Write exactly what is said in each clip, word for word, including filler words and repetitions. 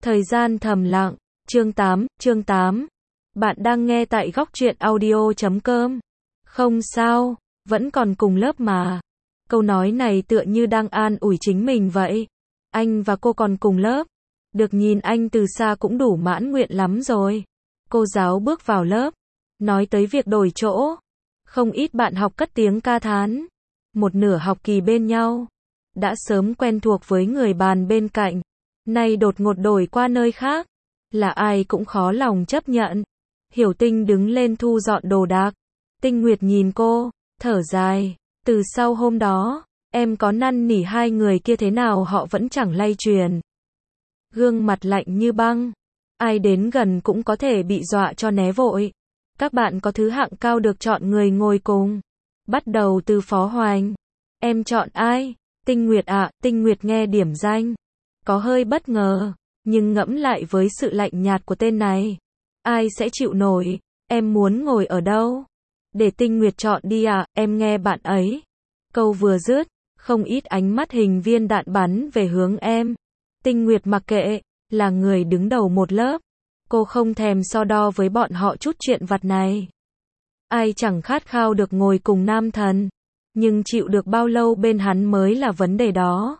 Thời gian thầm lặng, chương tám, chương tám. Bạn đang nghe tại góc truyện audio chấm com. Không sao, vẫn còn cùng lớp mà. Câu nói này tựa như đang an ủi chính mình vậy. Anh và cô còn cùng lớp. Được nhìn anh từ xa cũng đủ mãn nguyện lắm rồi. Cô giáo bước vào lớp. Nói tới việc đổi chỗ. Không ít bạn học cất tiếng ca thán. Một nửa học kỳ bên nhau. Đã sớm quen thuộc với người bàn bên cạnh. Nay đột ngột đổi qua nơi khác. Là ai cũng khó lòng chấp nhận. Hiểu Tinh đứng lên thu dọn đồ đạc. Tinh Nguyệt nhìn cô, thở dài. Từ sau hôm đó, em có năn nỉ hai người kia thế nào họ vẫn chẳng lay truyền. Gương mặt lạnh như băng. Ai đến gần cũng có thể bị dọa cho né vội. Các bạn có thứ hạng cao được chọn người ngồi cùng. Bắt đầu từ Phó Hoành. Em chọn ai? Tinh Nguyệt ạ. Tinh Nguyệt nghe điểm danh. Có hơi bất ngờ. Nhưng ngẫm lại với sự lạnh nhạt của tên này. Ai sẽ chịu nổi? Em muốn ngồi ở đâu? Để Tinh Nguyệt chọn đi ạ. Em nghe bạn ấy. Câu vừa dứt. Không ít ánh mắt hình viên đạn bắn về hướng em. Tinh Nguyệt mặc kệ. Là người đứng đầu một lớp. Cô không thèm so đo với bọn họ chút chuyện vặt này. Ai chẳng khát khao được ngồi cùng nam thần. Nhưng chịu được bao lâu bên hắn mới là vấn đề đó.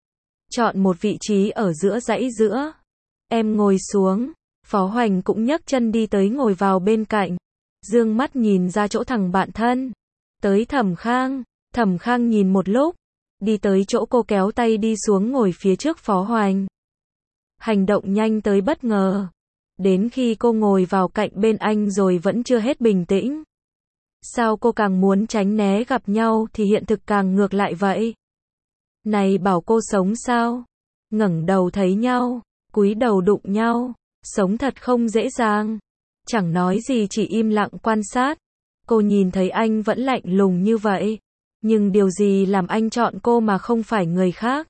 Chọn một vị trí ở giữa dãy giữa. Em ngồi xuống. Phó Hoành cũng nhấc chân đi tới ngồi vào bên cạnh. Dương mắt nhìn ra chỗ thằng bạn thân. Tới Thẩm Khang. Thẩm Khang nhìn một lúc. Đi tới chỗ cô kéo tay đi xuống ngồi phía trước Phó Hoành. Hành động nhanh tới bất ngờ. Đến khi cô ngồi vào cạnh bên anh rồi vẫn chưa hết bình tĩnh. Sao cô càng muốn tránh né gặp nhau thì hiện thực càng ngược lại vậy? Này bảo cô sống sao? Ngẩng đầu thấy nhau, cúi đầu đụng nhau, sống thật không dễ dàng. Chẳng nói gì chỉ im lặng quan sát. Cô nhìn thấy anh vẫn lạnh lùng như vậy. Nhưng điều gì làm anh chọn cô mà không phải người khác?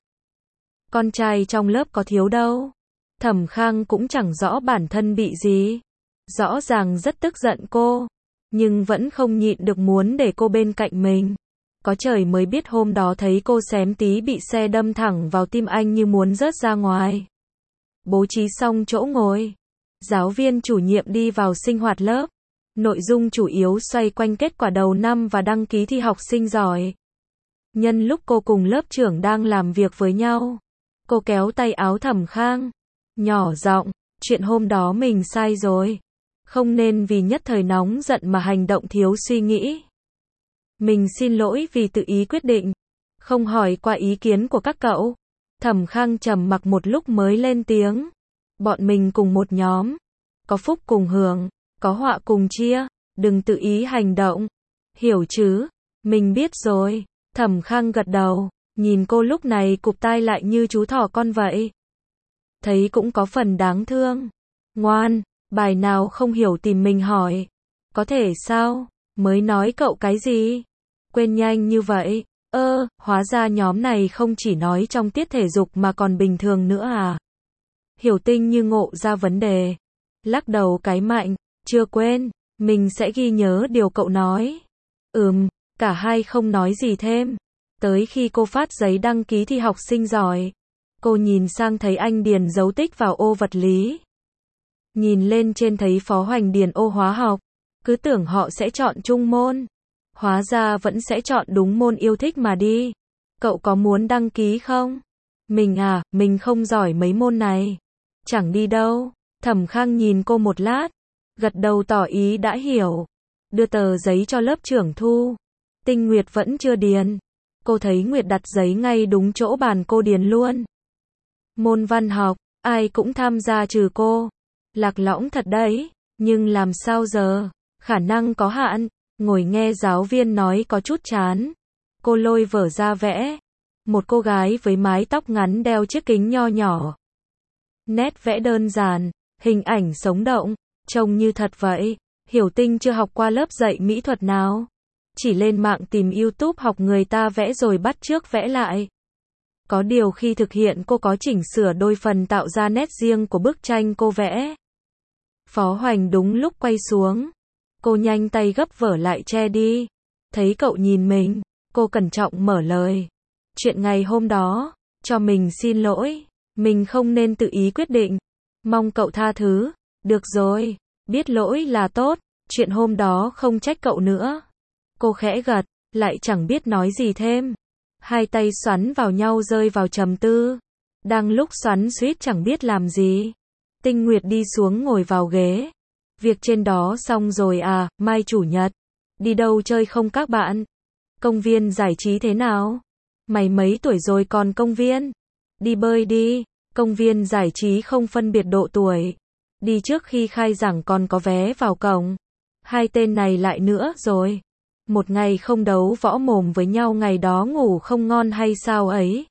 Con trai trong lớp có thiếu đâu. Thẩm Khang cũng chẳng rõ bản thân bị gì. Rõ ràng rất tức giận cô. Nhưng vẫn không nhịn được muốn để cô bên cạnh mình. Có trời mới biết hôm đó thấy cô xém tí bị xe đâm thẳng vào tim anh như muốn rớt ra ngoài. Bố trí xong chỗ ngồi. Giáo viên chủ nhiệm đi vào sinh hoạt lớp. Nội dung chủ yếu xoay quanh kết quả đầu năm và đăng ký thi học sinh giỏi. Nhân lúc cô cùng lớp trưởng đang làm việc với nhau. Cô kéo tay áo Thẩm Khang. Nhỏ giọng, chuyện hôm đó mình sai rồi. Không nên vì nhất thời nóng giận mà hành động thiếu suy nghĩ. Mình xin lỗi vì tự ý quyết định. Không hỏi qua ý kiến của các cậu. Thẩm Khang trầm mặc một lúc mới lên tiếng. Bọn mình cùng một nhóm. Có phúc cùng hưởng. Có họa cùng chia. Đừng tự ý hành động. Hiểu chứ? Mình biết rồi. Thẩm Khang gật đầu. Nhìn cô lúc này cụp tai lại như chú thỏ con vậy. Thấy cũng có phần đáng thương. Ngoan. Bài nào không hiểu tìm mình hỏi. Có thể sao? Mới nói cậu cái gì? Quên nhanh như vậy. Ơ, hóa ra nhóm này không chỉ nói trong tiết thể dục mà còn bình thường nữa à? Hiểu Tinh như ngộ ra vấn đề. Lắc đầu cái mạnh. Chưa quên. Mình sẽ ghi nhớ điều cậu nói. Ừm, cả hai không nói gì thêm. Tới khi cô phát giấy đăng ký thi học sinh giỏi. Cô nhìn sang thấy anh điền dấu tích vào ô vật lý. Nhìn lên trên thấy Phó Hoành điền ô hóa học. Cứ tưởng họ sẽ chọn chung môn. Hóa ra vẫn sẽ chọn đúng môn yêu thích mà đi. Cậu có muốn đăng ký không? Mình à, mình không giỏi mấy môn này. Chẳng đi đâu. Thẩm Khang nhìn cô một lát. Gật đầu tỏ ý đã hiểu. Đưa tờ giấy cho lớp trưởng thu. Tinh Nguyệt vẫn chưa điền. Cô thấy Nguyệt đặt giấy ngay đúng chỗ bàn cô điền luôn. Môn văn học, ai cũng tham gia trừ cô. Lạc lõng thật đấy. Nhưng làm sao giờ? Khả năng có hạn. Ngồi nghe giáo viên nói có chút chán. Cô lôi vở ra vẽ. Một cô gái với mái tóc ngắn đeo chiếc kính nho nhỏ. Nét vẽ đơn giản, hình ảnh sống động, trông như thật vậy. Hiểu Tinh chưa học qua lớp dạy mỹ thuật nào. Chỉ lên mạng tìm YouTube học người ta vẽ rồi bắt chước vẽ lại. Có điều khi thực hiện cô có chỉnh sửa đôi phần tạo ra nét riêng của bức tranh cô vẽ. Phó Hoành đúng lúc quay xuống. Cô nhanh tay gấp vở lại che đi. Thấy cậu nhìn mình, cô cẩn trọng mở lời. Chuyện ngày hôm đó, cho mình xin lỗi. Mình không nên tự ý quyết định. Mong cậu tha thứ. Được rồi, biết lỗi là tốt, chuyện hôm đó không trách cậu nữa. Cô khẽ gật, lại chẳng biết nói gì thêm. Hai tay xoắn vào nhau rơi vào trầm tư. Đang lúc xoắn xuýt chẳng biết làm gì. Tinh Nguyệt đi xuống ngồi vào ghế. Việc trên đó xong rồi à, mai chủ nhật. Đi đâu chơi không các bạn? Công viên giải trí thế nào? Mày mấy tuổi rồi còn công viên? Đi bơi đi, công viên giải trí không phân biệt độ tuổi. Đi trước khi khai giảng còn có vé vào cổng. Hai tên này lại nữa rồi. Một ngày không đấu võ mồm với nhau ngày đó ngủ không ngon hay sao ấy?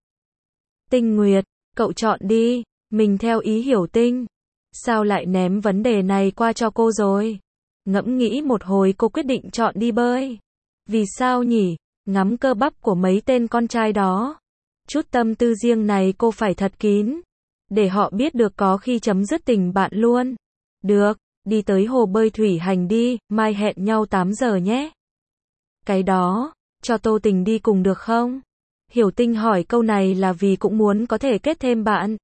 Tinh Nguyệt, cậu chọn đi, mình theo ý Hiểu Tinh. Sao lại ném vấn đề này qua cho cô rồi? Ngẫm nghĩ một hồi cô quyết định chọn đi bơi. Vì sao nhỉ? Ngắm cơ bắp của mấy tên con trai đó. Chút tâm tư riêng này cô phải thật kín. Để họ biết được có khi chấm dứt tình bạn luôn. Được, đi tới hồ bơi thủy hành đi, mai hẹn nhau tám giờ nhé. Cái đó, cho Tô Tình đi cùng được không? Hiểu Tinh hỏi câu này là vì cũng muốn có thể kết thêm bạn.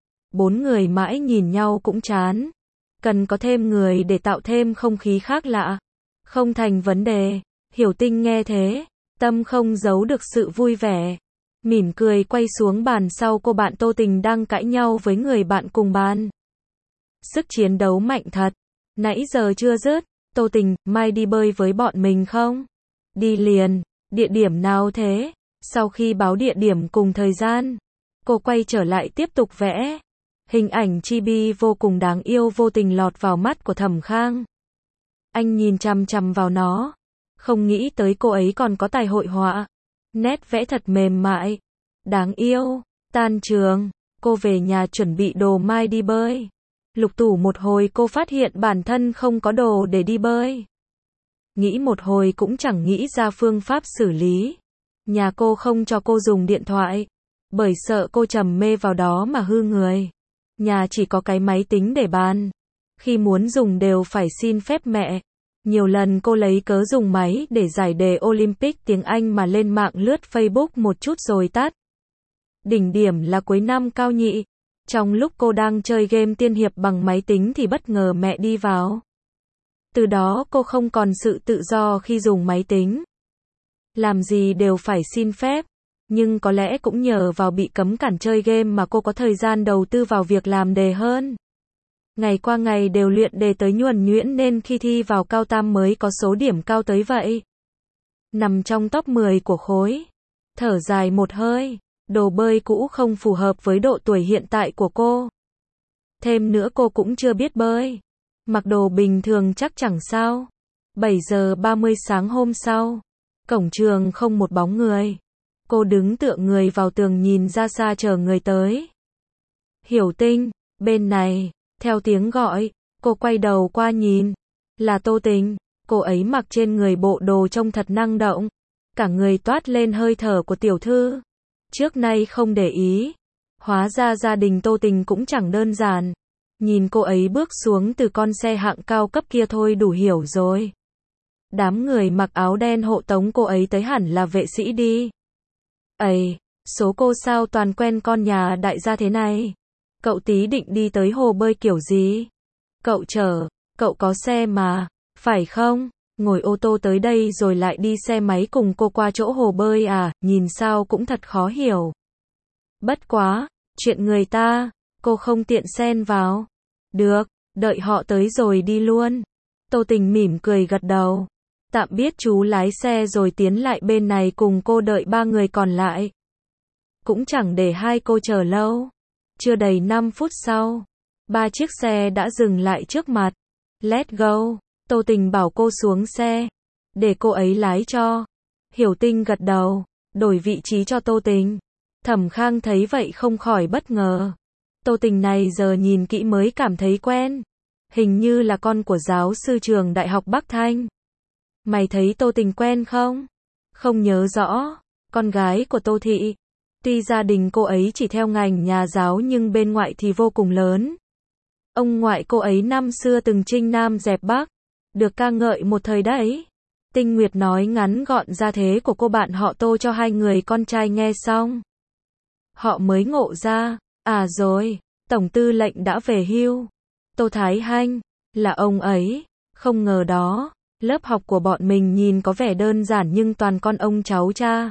Bốn người mãi nhìn nhau cũng chán. Cần có thêm người để tạo thêm không khí khác lạ. Không thành vấn đề. Hiểu Tinh nghe thế, tâm không giấu được sự vui vẻ. Mỉm cười quay xuống bàn sau cô bạn Tô Tình đang cãi nhau với người bạn cùng bàn. Sức chiến đấu mạnh thật. Nãy giờ chưa dứt. Tô Tình, mai đi bơi với bọn mình không? Đi liền. Địa điểm nào thế? Sau khi báo địa điểm cùng thời gian, cô quay trở lại tiếp tục vẽ. Hình ảnh chibi vô cùng đáng yêu vô tình lọt vào mắt của Thẩm Khang. Anh nhìn chằm chằm vào nó. Không nghĩ tới cô ấy còn có tài hội họa. Nét vẽ thật mềm mại. Đáng yêu. Tan trường, cô về nhà chuẩn bị đồ mai đi bơi. Lục tủ một hồi cô phát hiện bản thân không có đồ để đi bơi. Nghĩ một hồi cũng chẳng nghĩ ra phương pháp xử lý. Nhà cô không cho cô dùng điện thoại. Bởi sợ cô trầm mê vào đó mà hư người. Nhà chỉ có cái máy tính để bàn. Khi muốn dùng đều phải xin phép mẹ. Nhiều lần cô lấy cớ dùng máy để giải đề Olympic tiếng Anh mà lên mạng lướt Facebook một chút rồi tắt. Đỉnh điểm là cuối năm cao nhị. Trong lúc cô đang chơi game tiên hiệp bằng máy tính thì bất ngờ mẹ đi vào. Từ đó cô không còn sự tự do khi dùng máy tính. Làm gì đều phải xin phép. Nhưng có lẽ cũng nhờ vào bị cấm cản chơi game mà cô có thời gian đầu tư vào việc làm đề hơn. Ngày qua ngày đều luyện đề tới nhuần nhuyễn nên khi thi vào cao tam mới có số điểm cao tới vậy. Nằm trong top mười của khối. Thở dài một hơi. Đồ bơi cũ không phù hợp với độ tuổi hiện tại của cô. Thêm nữa cô cũng chưa biết bơi. Mặc đồ bình thường chắc chẳng sao. bảy giờ ba mươi sáng hôm sau. Cổng trường không một bóng người. Cô đứng tựa người vào tường nhìn ra xa chờ người tới. Hiểu Tinh, bên này. Theo tiếng gọi, cô quay đầu qua nhìn. Là Tô Tình. Cô ấy mặc trên người bộ đồ trông thật năng động. Cả người toát lên hơi thở của tiểu thư. Trước nay không để ý. Hóa ra gia đình Tô Tình cũng chẳng đơn giản. Nhìn cô ấy bước xuống từ con xe hạng cao cấp kia thôi đủ hiểu rồi. Đám người mặc áo đen hộ tống cô ấy tới hẳn là vệ sĩ đi. Ây, số cô sao toàn quen con nhà đại gia thế này? Cậu tí định đi tới hồ bơi kiểu gì? Cậu chở, cậu có xe mà, phải không? Ngồi ô tô tới đây rồi lại đi xe máy cùng cô qua chỗ hồ bơi à, nhìn sao cũng thật khó hiểu. Bất quá, chuyện người ta, cô không tiện xen vào. Được, đợi họ tới rồi đi luôn. Tô Tình mỉm cười gật đầu. Tạm biết chú lái xe rồi tiến lại bên này cùng cô đợi ba người còn lại. Cũng chẳng để hai cô chờ lâu. Chưa đầy năm phút sau, ba chiếc xe đã dừng lại trước mặt. Let's go. Tô Tình bảo cô xuống xe. Để cô ấy lái cho. Hiểu Tinh gật đầu. Đổi vị trí cho Tô Tình. Thẩm Khang thấy vậy không khỏi bất ngờ. Tô Tình này giờ nhìn kỹ mới cảm thấy quen. Hình như là con của giáo sư trường Đại học Bắc Thanh. Mày thấy Tô Tình quen không? Không nhớ rõ. Con gái của Tô Thị. Tuy gia đình cô ấy chỉ theo ngành nhà giáo nhưng bên ngoại thì vô cùng lớn. Ông ngoại cô ấy năm xưa từng chinh Nam dẹp Bắc. Được ca ngợi một thời đấy. Tinh Nguyệt nói ngắn gọn gia thế của cô bạn họ Tô cho hai người con trai nghe xong. Họ mới ngộ ra. À rồi, Tổng tư lệnh đã về hưu. Tô Thái Hanh, là ông ấy. Không ngờ đó, lớp học của bọn mình nhìn có vẻ đơn giản nhưng toàn con ông cháu cha.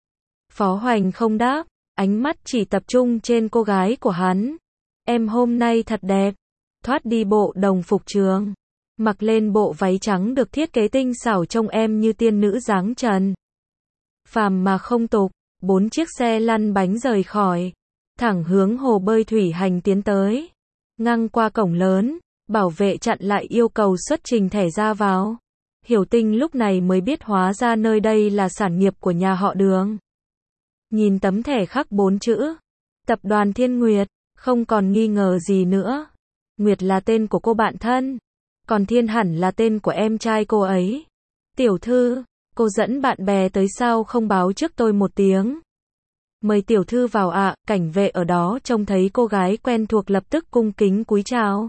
Phó Hoành không đáp, ánh mắt chỉ tập trung trên cô gái của hắn. Em hôm nay thật đẹp. Thoát đi bộ đồng phục trường. Mặc lên bộ váy trắng được thiết kế tinh xảo trông em như tiên nữ dáng trần. Phàm mà không tục, bốn chiếc xe lăn bánh rời khỏi. Thẳng hướng hồ bơi thủy hành tiến tới. Ngang qua cổng lớn, bảo vệ chặn lại yêu cầu xuất trình thẻ ra vào. Hiểu Tinh lúc này mới biết hóa ra nơi đây là sản nghiệp của nhà họ Đường. Nhìn tấm thẻ khắc bốn chữ. Tập đoàn Thiên Nguyệt, không còn nghi ngờ gì nữa. Nguyệt là tên của cô bạn thân. Còn Thiên hẳn là tên của em trai cô ấy. Tiểu thư, cô dẫn bạn bè tới sao không báo trước tôi một tiếng. Mời tiểu thư vào ạ, à, cảnh vệ ở đó trông thấy cô gái quen thuộc lập tức cung kính cúi chào.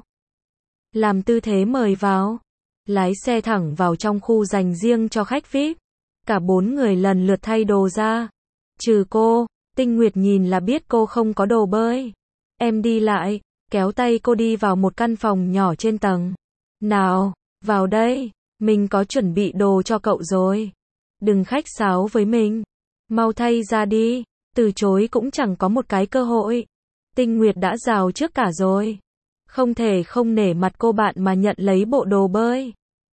Làm tư thế mời vào. Lái xe thẳng vào trong khu dành riêng cho khách vi ai pi. Cả bốn người lần lượt thay đồ ra. Trừ cô, Tinh Nguyệt nhìn là biết cô không có đồ bơi. Em đi lại, kéo tay cô đi vào một căn phòng nhỏ trên tầng. Nào, vào đây, mình có chuẩn bị đồ cho cậu rồi. Đừng khách sáo với mình. Mau thay ra đi, từ chối cũng chẳng có một cái cơ hội. Tinh Nguyệt đã rào trước cả rồi. Không thể không nể mặt cô bạn mà nhận lấy bộ đồ bơi.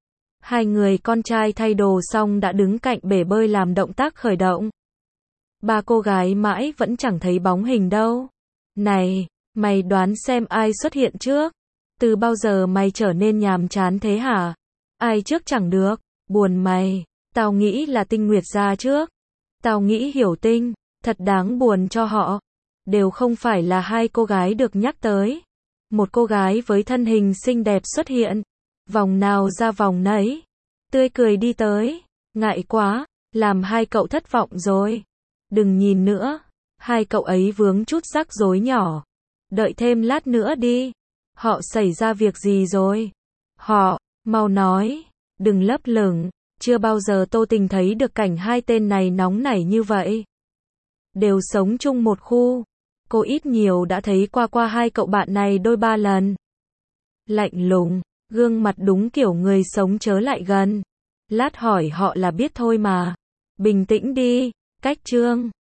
Hai người con trai thay đồ xong đã đứng cạnh bể bơi làm động tác khởi động. Ba cô gái mãi vẫn chẳng thấy bóng hình đâu. Này, mày đoán xem ai xuất hiện trước? Từ bao giờ mày trở nên nhàm chán thế hả? Ai trước chẳng được, buồn mày. Tao nghĩ là Tinh Nguyệt ra trước. Tao nghĩ Hiểu Tinh, thật đáng buồn cho họ. Đều không phải là hai cô gái được nhắc tới. Một cô gái với thân hình xinh đẹp xuất hiện. Vòng nào ra vòng nấy. Tươi cười đi tới. Ngại quá, làm hai cậu thất vọng rồi. Đừng nhìn nữa. Hai cậu ấy vướng chút rắc rối nhỏ. Đợi thêm lát nữa đi. Họ xảy ra việc gì rồi? Họ, mau nói. Đừng lấp lửng. Chưa bao giờ Tô Tình thấy được cảnh hai tên này nóng nảy như vậy. Đều sống chung một khu. Cô ít nhiều đã thấy qua qua hai cậu bạn này đôi ba lần. Lạnh lùng, gương mặt đúng kiểu người sống chớ lại gần. Lát hỏi họ là biết thôi mà. Bình tĩnh đi, cách trương.